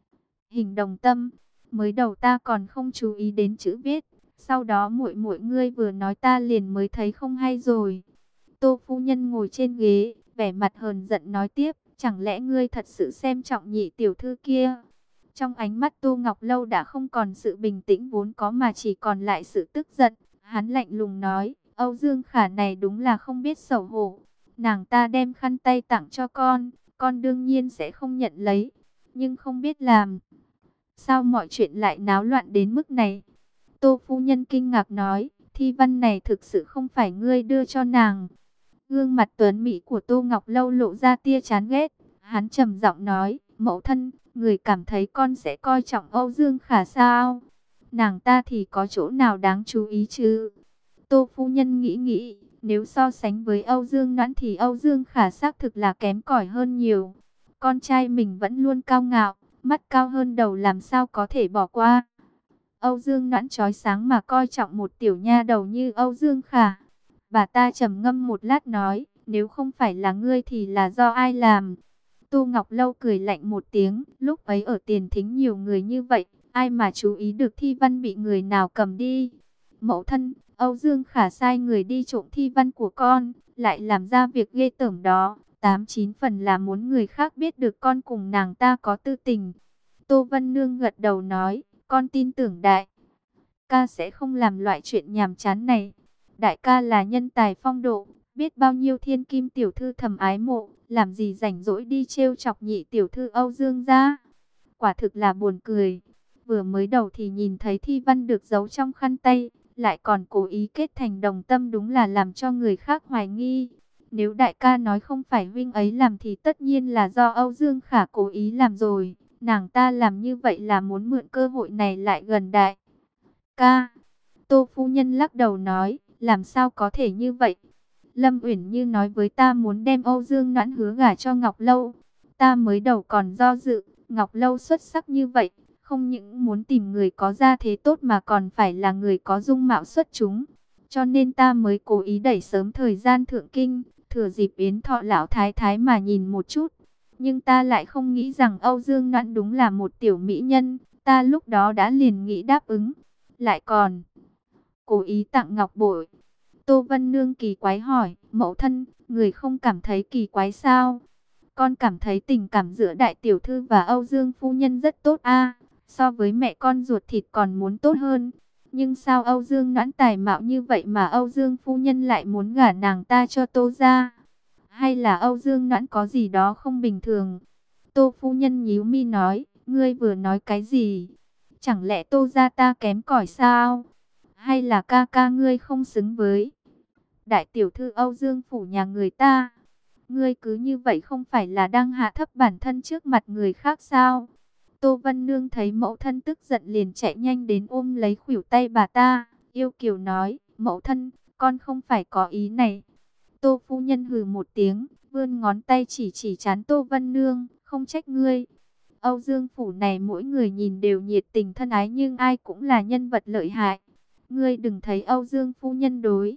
hình đồng tâm. Mới đầu ta còn không chú ý đến chữ viết, sau đó muội muội ngươi vừa nói ta liền mới thấy không hay rồi. Tô phu nhân ngồi trên ghế, vẻ mặt hờn giận nói tiếp, chẳng lẽ ngươi thật sự xem trọng nhị tiểu thư kia? Trong ánh mắt Tô Ngọc Lâu đã không còn sự bình tĩnh vốn có mà chỉ còn lại sự tức giận. Hắn lạnh lùng nói, Âu Dương Khả này đúng là không biết xấu hổ. Nàng ta đem khăn tay tặng cho con, con đương nhiên sẽ không nhận lấy, nhưng không biết làm sao mọi chuyện lại náo loạn đến mức này. Tô phu nhân kinh ngạc nói, thi văn này thực sự không phải ngươi đưa cho nàng. Gương mặt tuấn mỹ của Tô Ngọc Lâu lộ ra tia chán ghét. Hắn trầm giọng nói, mẫu thân, người cảm thấy con sẽ coi trọng Âu Dương Khả sao? Nàng ta thì có chỗ nào đáng chú ý chứ? Tô phu nhân nghĩ nghĩ, nếu so sánh với Âu Dương Noãn thì Âu Dương Khả xác thực là kém cỏi hơn nhiều. Con trai mình vẫn luôn cao ngạo, mắt cao hơn đầu làm sao có thể bỏ qua. Âu Dương Noãn chói sáng mà coi trọng một tiểu nha đầu như Âu Dương Khả. Bà ta trầm ngâm một lát nói, nếu không phải là ngươi thì là do ai làm? Tô Ngọc Lâu cười lạnh một tiếng, lúc ấy ở Tiền Thính nhiều người như vậy, ai mà chú ý được thi văn bị người nào cầm đi? Mẫu thân, Âu Dương Khả sai người đi trộm thi văn của con, lại làm ra việc ghê tởm đó, tám chín phần là muốn người khác biết được con cùng nàng ta có tư tình. Tô Vân Nương gật đầu nói, con tin tưởng đại ca sẽ không làm loại chuyện nhàm chán này. Đại ca là nhân tài phong độ, biết bao nhiêu thiên kim tiểu thư thầm ái mộ, làm gì rảnh rỗi đi trêu chọc nhị tiểu thư Âu Dương gia. Quả thực là buồn cười. Vừa mới đầu thì nhìn thấy thi văn được giấu trong khăn tay, lại còn cố ý kết thành đồng tâm, đúng là làm cho người khác hoài nghi. Nếu đại ca nói không phải huynh ấy làm thì tất nhiên là do Âu Dương Khả cố ý làm rồi. Nàng ta làm như vậy là muốn mượn cơ hội này lại gần đại ca. Tô phu nhân lắc đầu nói, làm sao có thể như vậy? Lâm Uyển Như nói với ta muốn đem Âu Dương Noãn hứa gả cho Ngọc Lâu. Ta mới đầu còn do dự, Ngọc Lâu xuất sắc như vậy, không những muốn tìm người có gia thế tốt mà còn phải là người có dung mạo xuất chúng. Cho nên ta mới cố ý đẩy sớm thời gian thượng kinh, thừa dịp yến thọ lão thái thái mà nhìn một chút. Nhưng ta lại không nghĩ rằng Âu Dương Noãn đúng là một tiểu mỹ nhân, ta lúc đó đã liền nghĩ đáp ứng. Lại còn cố ý tặng ngọc bội. Tô Vân Nương kỳ quái hỏi, mẫu thân, người không cảm thấy kỳ quái sao? Con cảm thấy tình cảm giữa đại tiểu thư và Âu Dương phu nhân rất tốt a, so với mẹ con ruột thịt còn muốn tốt hơn. Nhưng sao Âu Dương Noãn tài mạo như vậy mà Âu Dương phu nhân lại muốn gả nàng ta cho Tô gia? Hay là Âu Dương Noãn có gì đó không bình thường? Tô phu nhân nhíu mi nói, ngươi vừa nói cái gì? Chẳng lẽ Tô gia ta kém cỏi sao? Hay là ca ca ngươi không xứng với đại tiểu thư Âu Dương phủ nhà người ta? Ngươi cứ như vậy không phải là đang hạ thấp bản thân trước mặt người khác sao? Tô Vân Nương thấy mẫu thân tức giận liền chạy nhanh đến ôm lấy khuỷu tay bà ta, yêu kiều nói, mẫu thân, con không phải có ý này. Tô phu nhân hừ một tiếng, vươn ngón tay chỉ chỉ trán Tô Vân Nương, không trách ngươi. Âu Dương phủ này mỗi người nhìn đều nhiệt tình thân ái nhưng ai cũng là nhân vật lợi hại. Ngươi đừng thấy Âu Dương phu nhân đối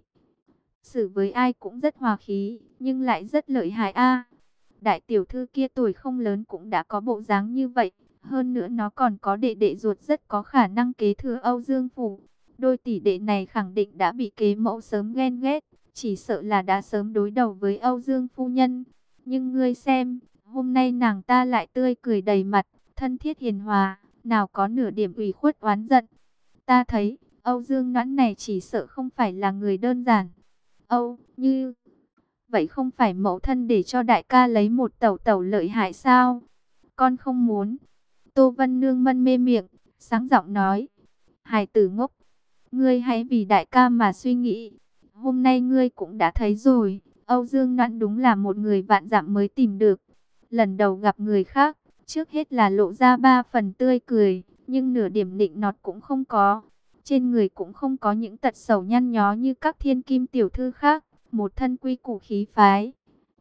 xử với ai cũng rất hòa khí, nhưng lại rất lợi hại a. Đại tiểu thư kia tuổi không lớn cũng đã có bộ dáng như vậy, hơn nữa nó còn có đệ đệ ruột rất có khả năng kế thừa Âu Dương phủ. Đôi tỷ đệ này khẳng định đã bị kế mẫu sớm ghen ghét, chỉ sợ là đã sớm đối đầu với Âu Dương phu nhân. Nhưng ngươi xem, hôm nay nàng ta lại tươi cười đầy mặt, thân thiết hiền hòa, nào có nửa điểm ủy khuất oán giận. Ta thấy, Âu Dương Noãn này chỉ sợ không phải là người đơn giản. Âu, như... Vậy không phải mẫu thân để cho đại ca lấy một tẩu tẩu lợi hại sao? Con không muốn. Tô Vân Nương mân mê miệng, sáng giọng nói. Hài tử ngốc, ngươi hãy vì đại ca mà suy nghĩ. Hôm nay ngươi cũng đã thấy rồi, Âu Dương Noãn đúng là một người vạn dặm mới tìm được. Lần đầu gặp người khác, trước hết là lộ ra ba phần tươi cười, nhưng nửa điểm nịnh nọt cũng không có. Trên người cũng không có những tật xấu nhăn nhó như các thiên kim tiểu thư khác, một thân quy củ khí phái.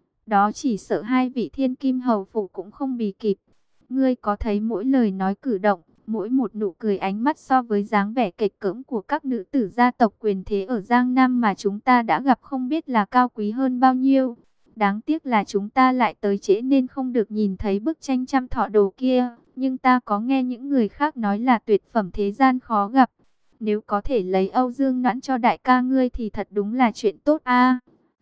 Đó chỉ sợ hai vị thiên kim hầu phủ cũng không bì kịp. Ngươi có thấy mỗi lời nói cử động, mỗi một nụ cười ánh mắt so với dáng vẻ kịch cỡm của các nữ tử gia tộc quyền thế ở Giang Nam mà chúng ta đã gặp không biết là cao quý hơn bao nhiêu. Đáng tiếc là chúng ta lại tới trễ nên không được nhìn thấy bức tranh trăm thọ đồ kia. Nhưng ta có nghe những người khác nói là tuyệt phẩm thế gian khó gặp. Nếu có thể lấy Âu Dương Noãn cho đại ca ngươi thì thật đúng là chuyện tốt a.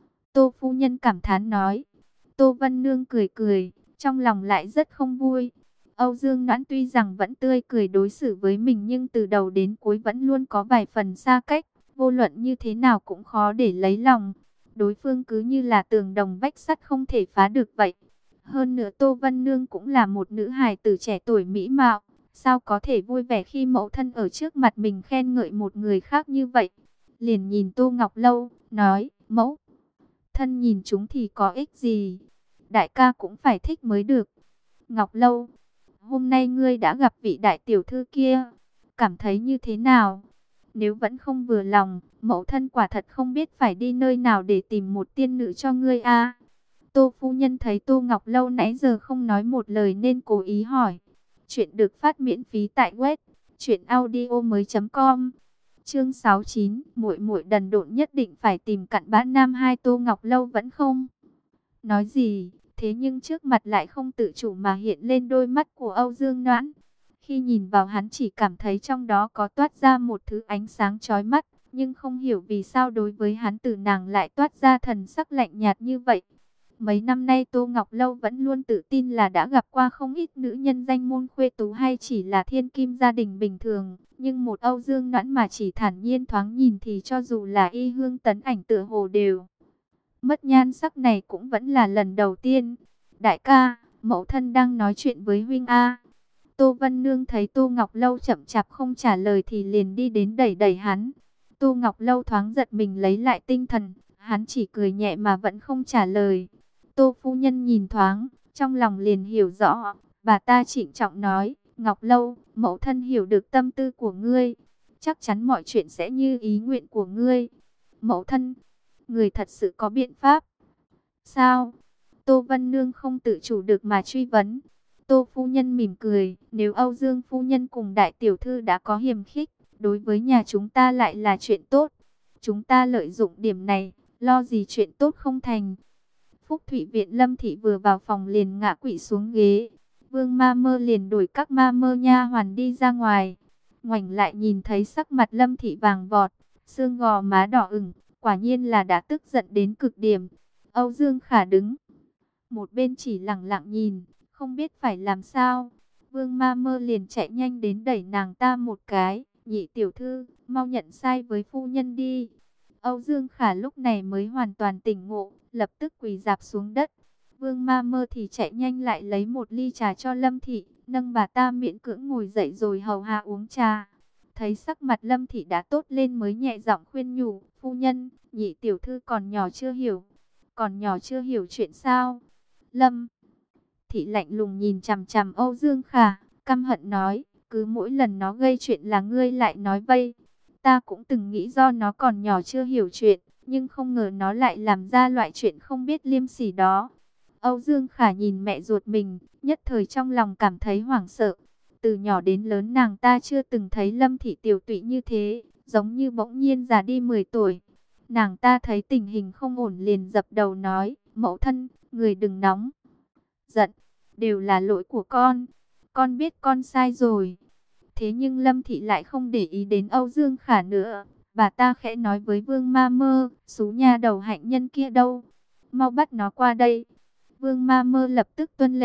Tô phu nhân cảm thán nói. Tô Vân Nương cười cười, trong lòng lại rất không vui. Âu Dương Noãn tuy rằng vẫn tươi cười đối xử với mình nhưng từ đầu đến cuối vẫn luôn có vài phần xa cách. Vô luận như thế nào cũng khó để lấy lòng. Đối phương cứ như là tường đồng vách sắt không thể phá được vậy. Hơn nữa Tô Vân Nương cũng là một nữ hài tử trẻ tuổi mỹ mạo. Sao có thể vui vẻ khi mẫu thân ở trước mặt mình khen ngợi một người khác như vậy. Liền nhìn Tô Ngọc Lâu, nói, mẫu thân nhìn chúng thì có ích gì. Đại ca cũng phải thích mới được. Ngọc Lâu, hôm nay ngươi đã gặp vị đại tiểu thư kia, cảm thấy như thế nào? Nếu vẫn không vừa lòng, mẫu thân quả thật không biết phải đi nơi nào để tìm một tiên nữ cho ngươi a. Tô phu nhân thấy Tô Ngọc Lâu nãy giờ không nói một lời nên cố ý hỏi. Chuyện được phát miễn phí tại web truyện audio mới chấm com. Chương sáu mươi chín, muội muội đần độn nhất định phải tìm cặn bã nam hai. Tô Ngọc Lâu vẫn không nói gì, thế nhưng trước mặt lại không tự chủ mà hiện lên đôi mắt của Âu Dương Noãn. Khi nhìn vào hắn chỉ cảm thấy trong đó có toát ra một thứ ánh sáng chói mắt, nhưng không hiểu vì sao đối với hắn từ nàng lại toát ra thần sắc lạnh nhạt như vậy. Mấy năm nay Tô Ngọc Lâu vẫn luôn tự tin là đã gặp qua không ít nữ nhân danh môn khuê tú hay chỉ là thiên kim gia đình bình thường. Nhưng một Âu Dương Noãn mà chỉ thản nhiên thoáng nhìn thì cho dù là Y Hương Tấn Ảnh tựa hồ đều mất nhan sắc này cũng vẫn là lần đầu tiên. Đại ca, mẫu thân đang nói chuyện với huynh a. Tô Vân Nương thấy Tô Ngọc Lâu chậm chạp không trả lời thì liền đi đến đẩy đẩy hắn. Tô Ngọc Lâu thoáng giật mình lấy lại tinh thần, hắn chỉ cười nhẹ mà vẫn không trả lời. Tô phu nhân nhìn thoáng, trong lòng liền hiểu rõ, bà ta trịnh trọng nói, Ngọc Lâu, mẫu thân hiểu được tâm tư của ngươi, chắc chắn mọi chuyện sẽ như ý nguyện của ngươi. Mẫu thân, người thật sự có biện pháp. Sao? Tô Vân Nương không tự chủ được mà truy vấn. Tô phu nhân mỉm cười, nếu Âu Dương phu nhân cùng đại tiểu thư đã có hiềm khích, đối với nhà chúng ta lại là chuyện tốt. Chúng ta lợi dụng điểm này, lo gì chuyện tốt không thành. Phúc Thụy Viện Lâm Thị vừa vào phòng liền ngã quỵ xuống ghế. Vương Ma Mơ liền đuổi các ma mơ nha hoàn đi ra ngoài. Ngoảnh lại nhìn thấy sắc mặt Lâm Thị vàng vọt, xương gò má đỏ ửng, quả nhiên là đã tức giận đến cực điểm. Âu Dương Khả đứng một bên chỉ lặng lặng nhìn, không biết phải làm sao. Vương Ma Mơ liền chạy nhanh đến đẩy nàng ta một cái, nhị tiểu thư, mau nhận sai với phu nhân đi. Âu Dương Khả lúc này mới hoàn toàn tỉnh ngộ, lập tức quỳ rạp xuống đất. Vương Ma Mơ thì chạy nhanh lại lấy một ly trà cho Lâm Thị, nâng bà ta miễn cưỡng ngồi dậy rồi hầu hạ uống trà. Thấy sắc mặt Lâm Thị đã tốt lên mới nhẹ giọng khuyên nhủ, phu nhân, nhị tiểu thư còn nhỏ chưa hiểu. Còn nhỏ chưa hiểu chuyện sao? Lâm Thị lạnh lùng nhìn chằm chằm Âu Dương Khả, căm hận nói, cứ mỗi lần nó gây chuyện là ngươi lại nói vây. Ta cũng từng nghĩ do nó còn nhỏ chưa hiểu chuyện, nhưng không ngờ nó lại làm ra loại chuyện không biết liêm sỉ đó. Âu Dương Khả nhìn mẹ ruột mình, nhất thời trong lòng cảm thấy hoảng sợ. Từ nhỏ đến lớn nàng ta chưa từng thấy Lâm Thị tiểu tụy như thế, giống như bỗng nhiên già đi mười tuổi. Nàng ta thấy tình hình không ổn liền dập đầu nói, mẫu thân, người đừng nóng giận, đều là lỗi của con, con biết con sai rồi. Thế nhưng Lâm Thị lại không để ý đến Âu Dương Khả nữa, bà ta khẽ nói với Vương Ma Mơ, xú nha đầu hạnh nhân kia đâu, mau bắt nó qua đây. Vương Ma Mơ lập tức tuân lệnh,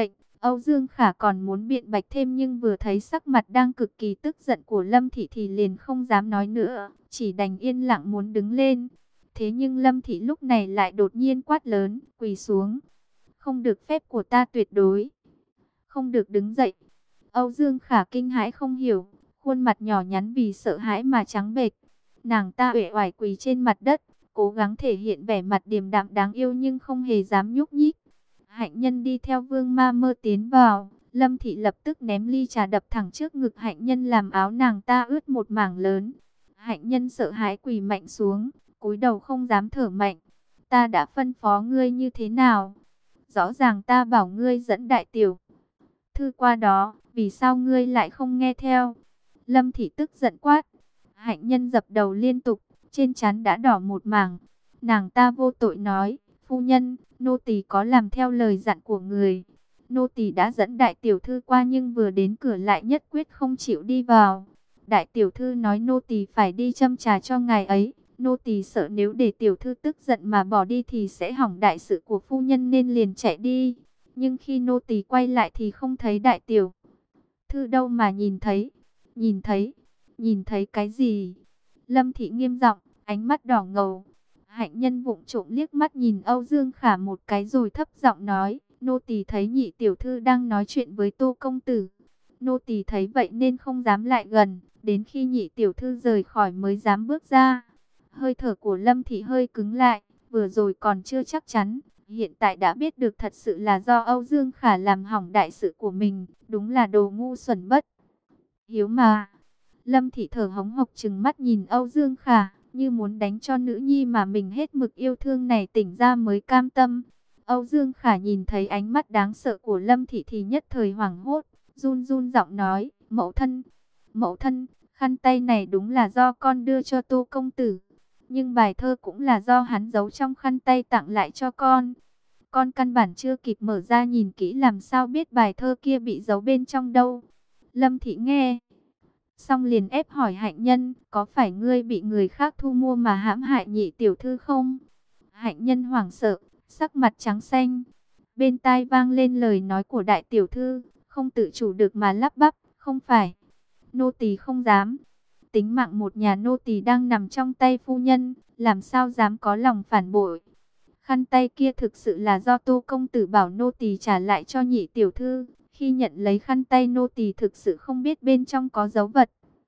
Âu Dương Khả còn muốn biện bạch thêm nhưng vừa thấy sắc mặt đang cực kỳ tức giận của Lâm Thị thì liền không dám nói nữa, chỉ đành yên lặng muốn đứng lên. Thế nhưng Lâm Thị lúc này lại đột nhiên quát lớn, quỳ xuống. Không được phép của ta tuyệt đối. Không được đứng dậy. Âu Dương Khả kinh hãi không hiểu, khuôn mặt nhỏ nhắn vì sợ hãi mà trắng bệch. Nàng ta uể oải quỳ trên mặt đất, cố gắng thể hiện vẻ mặt điềm đạm đáng yêu nhưng không hề dám nhúc nhích. Hạnh Nhân đi theo Vương Ma Mơ tiến vào, Lâm Thị lập tức ném ly trà đập thẳng trước ngực Hạnh Nhân làm áo nàng ta ướt một mảng lớn. Hạnh Nhân sợ hãi quỳ mạnh xuống, cúi đầu không dám thở mạnh. Ta đã phân phó ngươi như thế nào? Rõ ràng ta bảo ngươi dẫn đại tiểu thư qua đó, vì sao ngươi lại không nghe theo? Lâm Thị tức giận quát. Hạnh Nhân dập đầu liên tục, trên trán đã đỏ một mảng. Nàng ta vô tội nói, phu nhân, nô tỳ có làm theo lời dặn của người. Nô tỳ đã dẫn đại tiểu thư qua nhưng vừa đến cửa lại nhất quyết không chịu đi vào. Đại tiểu thư nói nô tỳ phải đi châm trà cho ngài ấy. Nô tỳ sợ nếu để tiểu thư tức giận mà bỏ đi thì sẽ hỏng đại sự của phu nhân nên liền chạy đi. Nhưng khi nô tỳ quay lại thì không thấy đại tiểu thư đâu mà nhìn thấy. Nhìn thấy, nhìn thấy cái gì? Lâm Thị nghiêm giọng, ánh mắt đỏ ngầu. Hạnh Nhân vụng trộm liếc mắt nhìn Âu Dương Khả một cái rồi thấp giọng nói, nô tỳ thấy nhị tiểu thư đang nói chuyện với Tô công tử. Nô tỳ thấy vậy nên không dám lại gần, đến khi nhị tiểu thư rời khỏi mới dám bước ra. Hơi thở của Lâm Thị hơi cứng lại, vừa rồi còn chưa chắc chắn, hiện tại đã biết được thật sự là do Âu Dương Khả làm hỏng đại sự của mình, đúng là đồ ngu xuẩn bất hiếu mà. Lâm Thị thở hống hộc trừng mắt nhìn Âu Dương Khả, như muốn đánh cho nữ nhi mà mình hết mực yêu thương này tỉnh ra mới cam tâm. Âu Dương Khả nhìn thấy ánh mắt đáng sợ của Lâm Thị thì nhất thời hoảng hốt, run run giọng nói, mẫu thân, mẫu thân, khăn tay này đúng là do con đưa cho Tô công tử. Nhưng bài thơ cũng là do hắn giấu trong khăn tay tặng lại cho con. Con căn bản chưa kịp mở ra nhìn kỹ làm sao biết bài thơ kia bị giấu bên trong đâu. Lâm Thị nghe xong liền ép hỏi Hạnh Nhân, có phải ngươi bị người khác thu mua mà hãm hại nhị tiểu thư không? Hạnh Nhân hoảng sợ, sắc mặt trắng xanh. Bên tai vang lên lời nói của đại tiểu thư, không tự chủ được mà lắp bắp, không phải. Nô tỳ không dám. Tính mạng một nhà nô tỳ đang nằm trong tay phu nhân, làm sao dám có lòng phản bội. Khăn tay kia thực sự là do Tô công tử bảo nô tỳ trả lại cho nhị tiểu thư. Khi nhận lấy khăn tay nô tỳ thực sự không biết bên trong có dấu vật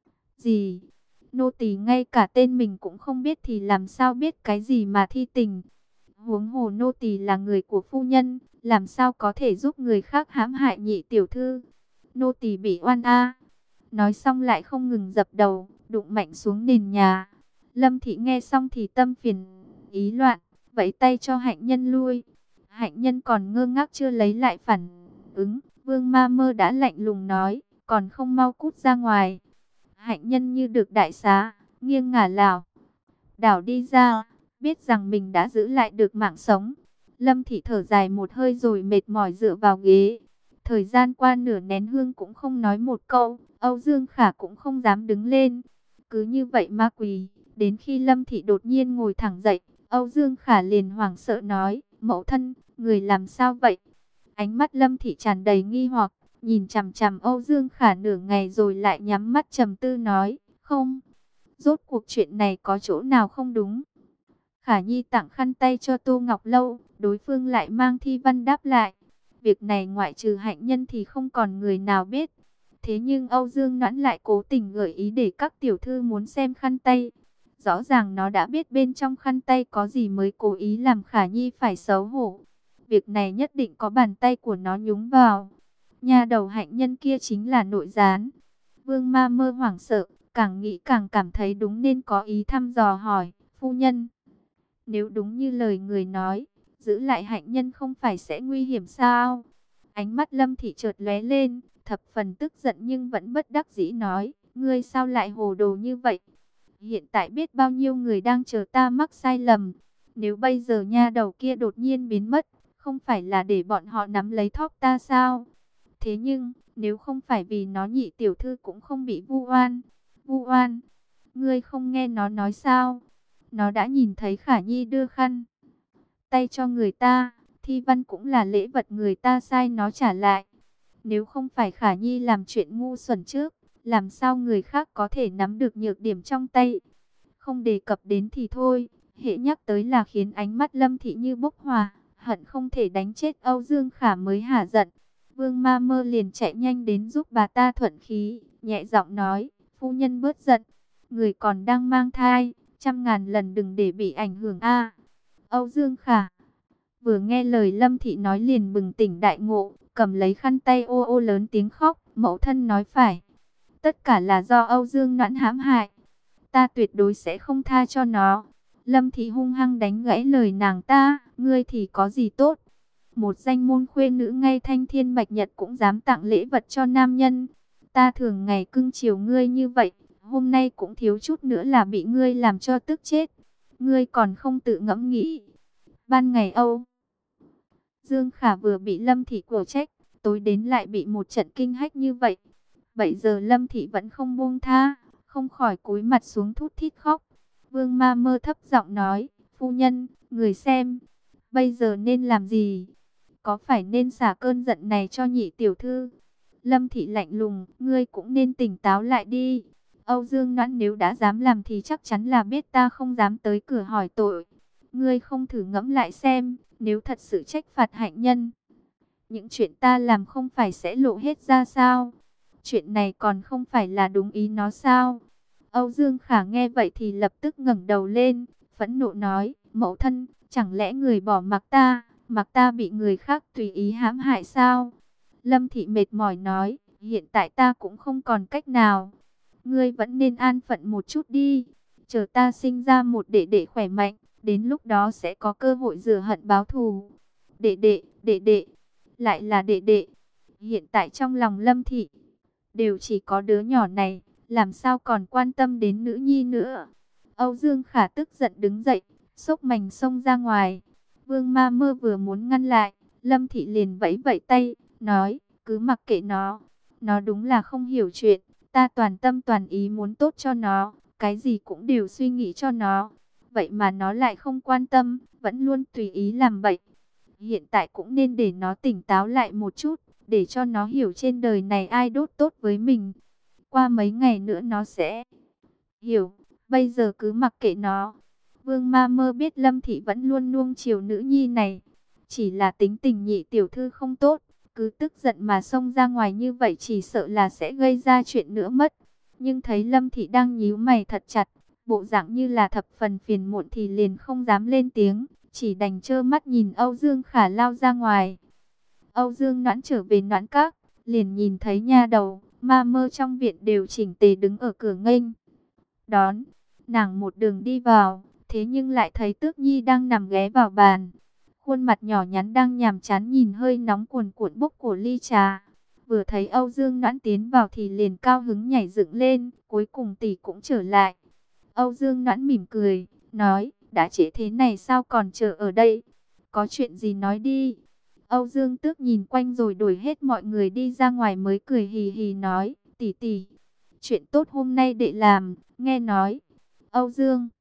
gì. Nô tỳ ngay cả tên mình cũng không biết thì làm sao biết cái gì mà thi tình. Huống hồ nô tỳ là người của phu nhân, làm sao có thể giúp người khác hãm hại nhị tiểu thư. Nô tỳ bị oan a. Nói xong lại không ngừng dập đầu, đụng mạnh xuống nền nhà. Lâm Thị nghe xong thì tâm phiền ý loạn, vẫy tay cho Hạnh Nhân lui. Hạnh Nhân còn ngơ ngác chưa lấy lại phản ứng. Vương Ma Mơ đã lạnh lùng nói, còn không mau cút ra ngoài. Hạnh Nhân như được đại xá, nghiêng ngả lảo đảo đi ra, biết rằng mình đã giữ lại được mạng sống. Lâm Thị thở dài một hơi rồi mệt mỏi dựa vào ghế. Thời gian qua nửa nén hương cũng không nói một câu, Âu Dương Khả cũng không dám đứng lên. Cứ như vậy ma quỳ, đến khi Lâm Thị đột nhiên ngồi thẳng dậy, Âu Dương Khả liền hoảng sợ nói, mẫu thân, người làm sao vậy? Ánh mắt Lâm Thị tràn đầy nghi hoặc, nhìn chằm chằm Âu Dương Khả nửa ngày rồi lại nhắm mắt trầm tư nói, không, rốt cuộc chuyện này có chỗ nào không đúng. Khả Nhi tặng khăn tay cho Tô Ngọc Lâu, đối phương lại mang thi văn đáp lại. Việc này ngoại trừ Hạnh Nhân thì không còn người nào biết. Thế nhưng Âu Dương Noãn lại cố tình gợi ý để các tiểu thư muốn xem khăn tay. Rõ ràng nó đã biết bên trong khăn tay có gì mới cố ý làm Khả Nhi phải xấu hổ. Việc này nhất định có bàn tay của nó nhúng vào. Nhà đầu Hạnh Nhân kia chính là nội gián. Vương Ma Mơ hoảng sợ, càng nghĩ càng cảm thấy đúng nên có ý thăm dò hỏi, phu nhân, nếu đúng như lời người nói, giữ lại Hạnh Nhân không phải sẽ nguy hiểm sao? Ánh mắt Lâm Thị chợt lóe lên, thập phần tức giận nhưng vẫn bất đắc dĩ nói, ngươi sao lại hồ đồ như vậy? Hiện tại biết bao nhiêu người đang chờ ta mắc sai lầm. Nếu bây giờ nha đầu kia đột nhiên biến mất, không phải là để bọn họ nắm lấy thóp ta sao? Thế nhưng, nếu không phải vì nó nhị tiểu thư cũng không bị vu oan. Vu oan? Ngươi không nghe nó nói sao? Nó đã nhìn thấy Khả Nhi đưa khăn tay cho người ta, thi văn cũng là lễ vật người ta sai nó trả lại. Nếu không phải Khả Nhi làm chuyện ngu xuẩn trước, làm sao người khác có thể nắm được nhược điểm trong tay? Không đề cập đến thì thôi, hễ nhắc tới là khiến ánh mắt Lâm Thị như bốc hỏa, hận không thể đánh chết Âu Dương Khả mới hả giận. Vương Ma Mơ liền chạy nhanh đến giúp bà ta thuận khí, nhẹ giọng nói, phu nhân bớt giận, người còn đang mang thai, trăm ngàn lần đừng để bị ảnh hưởng a. Âu Dương Khả vừa nghe lời Lâm Thị nói liền bừng tỉnh đại ngộ, cầm lấy khăn tay ô ô lớn tiếng khóc, mẫu thân nói phải. Tất cả là do Âu Dương Noãn hãm hại, ta tuyệt đối sẽ không tha cho nó. Lâm Thị hung hăng đánh gãy lời nàng ta, ngươi thì có gì tốt? Một danh môn khuê nữ ngay thanh thiên bạch nhật cũng dám tặng lễ vật cho nam nhân. Ta thường ngày cưng chiều ngươi như vậy, hôm nay cũng thiếu chút nữa là bị ngươi làm cho tức chết. Ngươi còn không tự ngẫm nghĩ. Ban ngày Âu Dương Khả vừa bị Lâm Thị cổ trách, tối đến lại bị một trận kinh hách như vậy. Bây giờ Lâm Thị vẫn không buông tha, không khỏi cúi mặt xuống thút thít khóc. Vương Ma Mơ thấp giọng nói, phu nhân, người xem, bây giờ nên làm gì? Có phải nên xả cơn giận này cho nhị tiểu thư? Lâm Thị lạnh lùng, ngươi cũng nên tỉnh táo lại đi. Âu Dương Noãn nếu đã dám làm thì chắc chắn là biết ta không dám tới cửa hỏi tội. Ngươi không thử ngẫm lại xem, nếu thật sự trách phạt hạnh nhân, những chuyện ta làm không phải sẽ lộ hết ra sao? Chuyện này còn không phải là đúng ý nó sao? Âu Dương Khả nghe vậy thì lập tức ngẩng đầu lên, phẫn nộ nói, mẫu thân, chẳng lẽ người bỏ mặc ta, mặc ta bị người khác tùy ý hãm hại sao? Lâm Thị mệt mỏi nói, hiện tại ta cũng không còn cách nào. Ngươi vẫn nên an phận một chút đi, chờ ta sinh ra một đệ đệ khỏe mạnh, đến lúc đó sẽ có cơ hội rửa hận báo thù. Đệ đệ, đệ đệ, lại là đệ đệ. Hiện tại trong lòng Lâm Thị đều chỉ có đứa nhỏ này, làm sao còn quan tâm đến nữ nhi nữa. Âu Dương Khả tức giận đứng dậy, xốc mành xông ra ngoài. Vương Ma Mơ vừa muốn ngăn lại, Lâm Thị liền vẫy vẫy tay, nói, cứ mặc kệ nó. Nó đúng là không hiểu chuyện, ta toàn tâm toàn ý muốn tốt cho nó, cái gì cũng đều suy nghĩ cho nó. Vậy mà nó lại không quan tâm, vẫn luôn tùy ý làm bậy. Hiện tại cũng nên để nó tỉnh táo lại một chút, để cho nó hiểu trên đời này ai đốt tốt với mình. Qua mấy ngày nữa nó sẽ hiểu, bây giờ cứ mặc kệ nó. Vương Ma Mơ biết Lâm Thị vẫn luôn nuông chiều nữ nhi này, chỉ là tính tình nhị tiểu thư không tốt, cứ tức giận mà xông ra ngoài như vậy chỉ sợ là sẽ gây ra chuyện nữa mất. Nhưng thấy Lâm Thị đang nhíu mày thật chặt, bộ dạng như là thập phần phiền muộn thì liền không dám lên tiếng, chỉ đành trơ mắt nhìn Âu Dương Khả lao ra ngoài. Âu Dương Noãn trở về Noãn Các, liền nhìn thấy nha đầu, Ma Mơ trong viện đều chỉnh tề đứng ở cửa nghênh đón. Nàng một đường đi vào, thế nhưng lại thấy Tước Nhi đang nằm ghé vào bàn. Khuôn mặt nhỏ nhắn đang nhàm chán nhìn hơi nóng cuồn cuộn bốc của ly trà. Vừa thấy Âu Dương Noãn tiến vào thì liền cao hứng nhảy dựng lên, cuối cùng tỷ cũng trở lại. Âu Dương Noãn mỉm cười, nói, đã trễ thế này sao còn chờ ở đây? Có chuyện gì nói đi. Âu Dương Tước nhìn quanh rồi đuổi hết mọi người đi ra ngoài mới cười hì hì nói, tỷ tỷ, chuyện tốt hôm nay đệ làm, nghe nói. Âu Dương